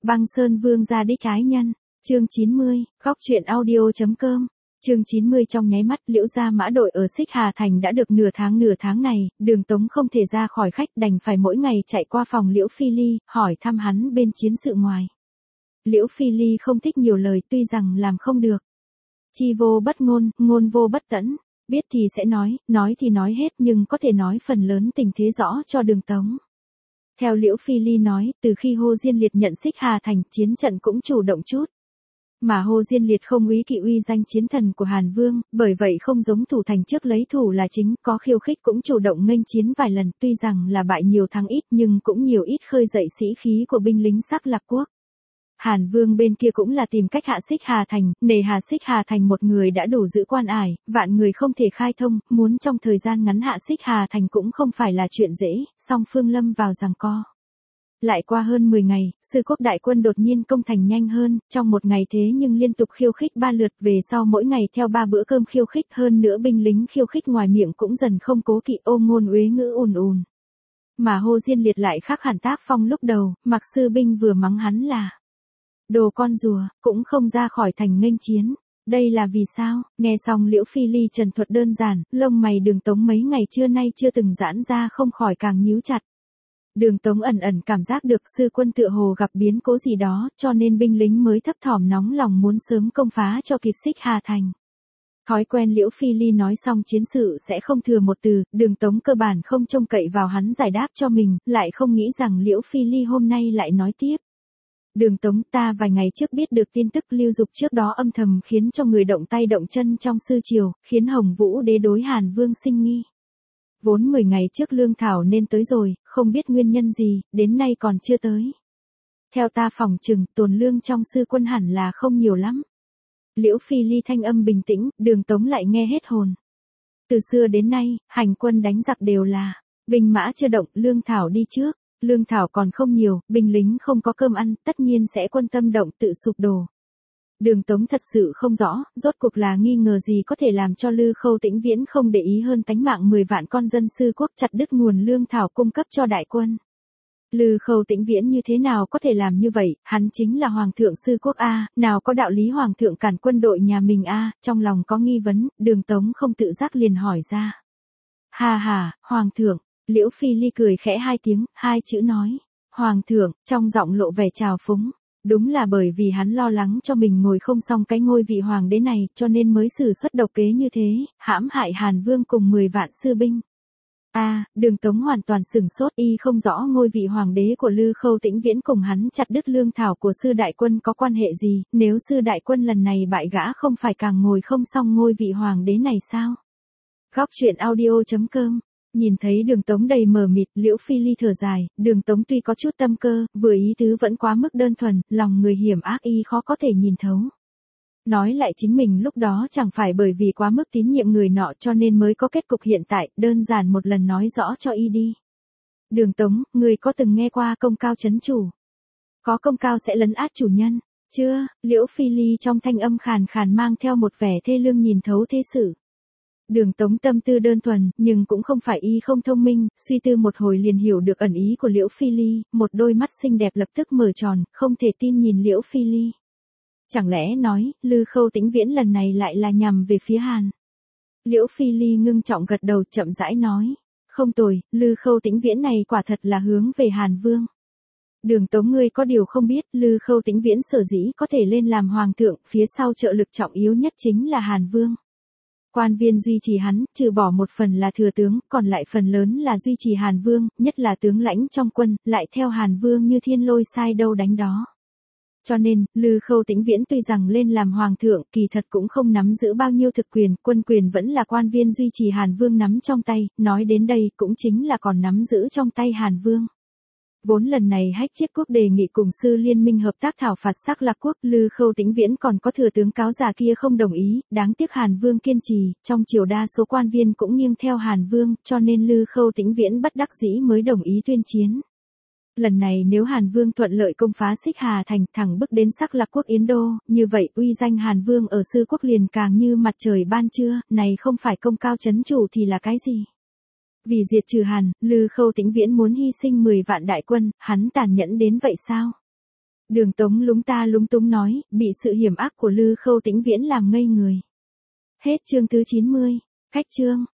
Băng Sơn Vương gia đích ái nhân, chương 90, góc truyện audio.com. Chương 90 trong nháy mắt Liễu gia mã đội ở Xích Hà Thành đã được nửa tháng này, Đường Tống không thể ra khỏi khách đành phải mỗi ngày chạy qua phòng Liễu Phi Ly, hỏi thăm hắn bên chiến sự ngoài. Liễu Phi Ly không thích nhiều lời tuy rằng làm không được. Chi vô bất ngôn, ngôn vô bất tẫn, biết thì sẽ nói thì nói hết nhưng có thể nói phần lớn tình thế rõ cho Đường Tống. Theo Liễu Phi Ly nói, từ khi Hồ Diên Liệt nhận Xích Hà Thành, chiến trận cũng chủ động chút. Mà Hồ Diên Liệt không úy kỵ uy danh chiến thần của Hàn Vương, bởi vậy không giống thủ thành trước lấy thủ là chính, có khiêu khích cũng chủ động nghênh chiến vài lần, tuy rằng là bại nhiều thắng ít nhưng cũng nhiều ít khơi dậy sĩ khí của binh lính Sắc Lạc Quốc. Hàn Vương bên kia cũng là tìm cách hạ Xích Hà Thành, nề hà Xích Hà Thành một người đã đủ giữ quan ải, vạn người không thể khai thông, muốn trong thời gian ngắn hạ Xích Hà Thành cũng không phải là chuyện dễ, song phương lâm vào giằng co. Lại qua hơn 10 ngày, Sư Quốc đại quân đột nhiên công thành nhanh hơn, trong một ngày thế nhưng liên tục khiêu khích 3 lượt, về sau mỗi ngày theo 3 bữa cơm khiêu khích, hơn nữa binh lính khiêu khích ngoài miệng cũng dần không cố kỵ ôm ngôn uế ngữ ùn. Mà Hồ Diên Liệt lại khác hẳn tác phong lúc đầu, Mặc Sư binh vừa mắng hắn là đồ con rùa, cũng không ra khỏi thành nghênh chiến. Đây là vì sao? Nghe xong Liễu Phi Ly trần thuật đơn giản, lông mày Đường Tống mấy ngày trưa nay chưa từng giãn ra không khỏi càng nhíu chặt. Đường Tống ẩn cảm giác được sư quân tựa hồ gặp biến cố gì đó, cho nên binh lính mới thấp thỏm nóng lòng muốn sớm công phá cho kịp Xích Hà Thành. Thói quen Liễu Phi Ly nói xong chiến sự sẽ không thừa một từ, Đường Tống cơ bản không trông cậy vào hắn giải đáp cho mình, lại không nghĩ rằng Liễu Phi Ly hôm nay lại nói tiếp. Đường Tống, ta vài ngày trước biết được tin tức Lưu Dục trước đó âm thầm khiến cho người động tay động chân trong sư triều, khiến Hồng Vũ đế đối Hàn Vương sinh nghi. Vốn 10 ngày trước lương thảo nên tới rồi, không biết nguyên nhân gì, đến nay còn chưa tới. Theo ta phỏng chừng, tồn lương trong sư quân hẳn là không nhiều lắm. Liễu Phi Ly thanh âm bình tĩnh, Đường Tống lại nghe hết hồn. Từ xưa đến nay, hành quân đánh giặc đều là binh mã chưa động, lương thảo đi trước. Lương thảo còn không nhiều, binh lính không có cơm ăn, tất nhiên sẽ quân tâm động tự sụp đổ. Đường Tống thật sự không rõ, rốt cuộc là nghi ngờ gì có thể làm cho Lư Khâu Tĩnh Viễn không để ý hơn tánh mạng 10 vạn con dân sư quốc chặt đứt nguồn lương thảo cung cấp cho đại quân. Lư Khâu Tĩnh Viễn như thế nào có thể làm như vậy, hắn chính là Hoàng thượng sư quốc A, nào có đạo lý Hoàng thượng cản quân đội nhà mình A, trong lòng có nghi vấn, Đường Tống không tự giác liền hỏi ra. Hà, Hoàng thượng. Liễu Phi Ly cười khẽ 2 tiếng, 2 chữ nói. Hoàng thượng, trong giọng lộ vẻ trào phúng. Đúng là bởi vì hắn lo lắng cho mình ngồi không xong cái ngôi vị hoàng đế này, cho nên mới sử xuất độc kế như thế, hãm hại Hàn Vương cùng 10 vạn sư binh. Đường Tống hoàn toàn sửng sốt, y không rõ ngôi vị hoàng đế của Lư Khâu Tĩnh Viễn cùng hắn chặt đứt lương thảo của sư đại quân có quan hệ gì, nếu sư đại quân lần này bại gã không phải càng ngồi không xong ngôi vị hoàng đế này sao? Góc truyện audio.com. Nhìn thấy Đường Tống đầy mờ mịt, Liễu Phi Ly thở dài, Đường Tống tuy có chút tâm cơ, vừa ý tứ vẫn quá mức đơn thuần, lòng người hiểm ác y khó có thể nhìn thấu. Nói lại chính mình lúc đó chẳng phải bởi vì quá mức tín nhiệm người nọ cho nên mới có kết cục hiện tại, đơn giản một lần nói rõ cho y đi. Đường Tống, người có từng nghe qua công cao trấn chủ? Có công cao sẽ lấn át chủ nhân? Chưa, Liễu Phi Ly trong thanh âm khàn khàn mang theo một vẻ thê lương nhìn thấu thế sự. Đường Tống tâm tư đơn thuần, nhưng cũng không phải y không thông minh, suy tư một hồi liền hiểu được ẩn ý của Liễu Phi Ly, một đôi mắt xinh đẹp lập tức mở tròn, không thể tin nhìn Liễu Phi Ly. Chẳng lẽ nói, Lư Khâu Tĩnh Viễn lần này lại là nhằm về phía Hàn? Liễu Phi Ly ngưng trọng gật đầu chậm rãi nói. Không tồi, Lư Khâu Tĩnh Viễn này quả thật là hướng về Hàn Vương. Đường Tống ngươi có điều không biết, Lư Khâu Tĩnh Viễn sở dĩ có thể lên làm hoàng thượng, phía sau trợ lực trọng yếu nhất chính là Hàn Vương. Quan viên duy trì hắn, trừ bỏ một phần là thừa tướng, còn lại phần lớn là duy trì Hàn Vương, nhất là tướng lãnh trong quân, lại theo Hàn Vương như thiên lôi sai đâu đánh đó. Cho nên, Lư Khâu Tĩnh Viễn tuy rằng lên làm hoàng thượng, kỳ thật cũng không nắm giữ bao nhiêu thực quyền, quân quyền vẫn là quan viên duy trì Hàn Vương nắm trong tay, nói đến đây cũng chính là còn nắm giữ trong tay Hàn Vương. Vốn lần này Hách Chiết Quốc đề nghị cùng sư liên minh hợp tác thảo phạt Sắc Lạc Quốc, Lư Khâu Tĩnh Viễn còn có thừa tướng cáo già kia không đồng ý, đáng tiếc Hàn Vương kiên trì, trong triều đa số quan viên cũng nghiêng theo Hàn Vương, cho nên Lư Khâu Tĩnh Viễn bất đắc dĩ mới đồng ý tuyên chiến. Lần này nếu Hàn Vương thuận lợi công phá Xích Hà Thành, thẳng bước đến Sắc Lạc Quốc Yến Đô, như vậy uy danh Hàn Vương ở sư quốc liền càng như mặt trời ban trưa, này không phải công cao trấn chủ thì là cái gì? Vì diệt trừ Hàn, Lư Khâu Tĩnh Viễn muốn hy sinh 10 vạn đại quân, hắn tàn nhẫn đến vậy sao? Đường Tống lúng ta lúng túng nói, bị sự hiểm ác của Lư Khâu Tĩnh Viễn làm ngây người. Hết chương thứ 90. Khách chương.